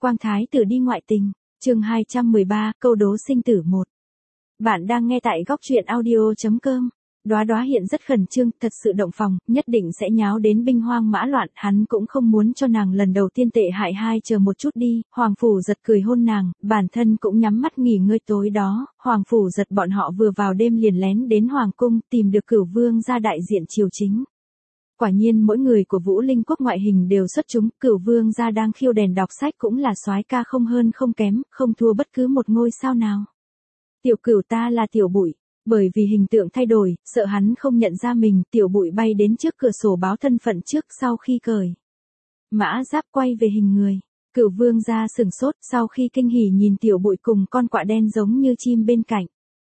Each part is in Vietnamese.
Quang Thái tử đi ngoại tình, chương 213, câu đố sinh tử 1. Bạn đang nghe tại góc truyện audio.com. Đóa Đóa hiện rất khẩn trương, thật sự động phòng, nhất định sẽ nháo đến binh hoang mã loạn, hắn cũng không muốn cho nàng lần đầu tiên tệ hại hai, chờ một chút đi. Hoàng phủ giật cười hôn nàng, bản thân cũng nhắm mắt nghỉ ngơi. Tối đó, Hoàng phủ giật bọn họ vừa vào đêm liền lén đến hoàng cung, tìm được Cửu Vương gia đại diện triều chính. Quả nhiên mỗi người của Vũ Linh quốc ngoại hình đều xuất chúng, Cửu Vương gia đang khiêu đèn đọc sách cũng là soái ca không hơn không kém, không thua bất cứ một ngôi sao nào. Tiểu Cửu ta là Tiểu Bụi. Bởi vì hình tượng thay đổi, sợ hắn không nhận ra mình, Tiểu Bụi bay đến trước cửa sổ báo thân phận trước. Sau khi cởi mã giáp quay về hình người, Cửu Vương gia sửng sốt, sau khi kinh hỉ nhìn Tiểu Bụi cùng con quạ đen giống như chim bên cạnh.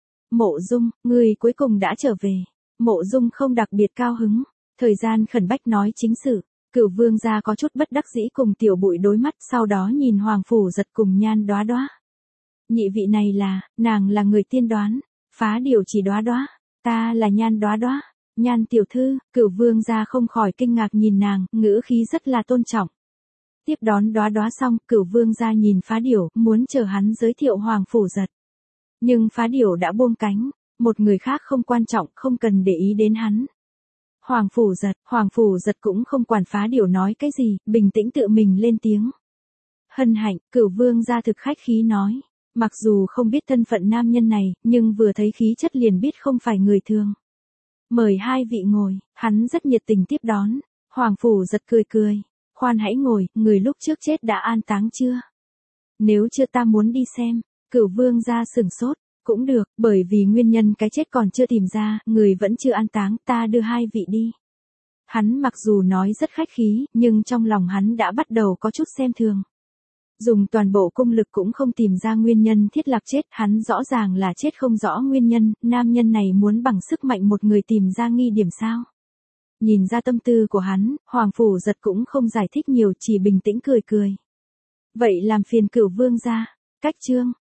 Mộ Dung, người cuối cùng đã trở về. Mộ Dung không đặc biệt cao hứng, thời gian khẩn bách nói chính sự. Cửu Vương gia có chút bất đắc dĩ cùng Tiểu Bụi đối mắt, sau đó nhìn Hoàng phủ giật cùng Nhan Đóa Đóa. Nhị vị này là, nàng là người tiên đoán. Phá Điểu chỉ Đóa Đóa, ta là Nhan Đóa Đóa. Nhan tiểu thư. Cửu Vương gia không khỏi kinh ngạc nhìn nàng, ngữ khí rất là tôn trọng. Tiếp đón Đóa Đóa xong, Cửu Vương gia nhìn Phá Điểu, muốn chờ hắn giới thiệu Hoàng phủ giật. Nhưng Phá Điểu đã buông cánh, một người khác không quan trọng, không cần để ý đến hắn. Hoàng phủ giật cũng không quản Phá Điểu nói cái gì, bình tĩnh tự mình lên tiếng. Hân hạnh. Cửu Vương gia thực khách khí nói. Mặc dù không biết thân phận nam nhân này, nhưng vừa thấy khí chất liền biết không phải người thường. Mời hai vị ngồi, hắn rất nhiệt tình tiếp đón. Hoàng phủ giật cười cười. Khoan hãy ngồi, người lúc trước chết đã an táng chưa? Nếu chưa ta muốn đi xem. Cửu Vương gia sửng sốt. Cũng được, bởi vì nguyên nhân cái chết còn chưa tìm ra, người vẫn chưa an táng, ta đưa hai vị đi. Hắn mặc dù nói rất khách khí, nhưng trong lòng hắn đã bắt đầu có chút xem thường. Dùng toàn bộ công lực cũng không tìm ra nguyên nhân thiết lập chết, hắn rõ ràng là chết không rõ nguyên nhân, nam nhân này muốn bằng sức mạnh một người tìm ra nghi điểm sao. Nhìn ra tâm tư của hắn, Hoàng phủ giật cũng không giải thích nhiều, chỉ bình tĩnh cười cười. Vậy làm phiền Cửu Vương gia. Cách chương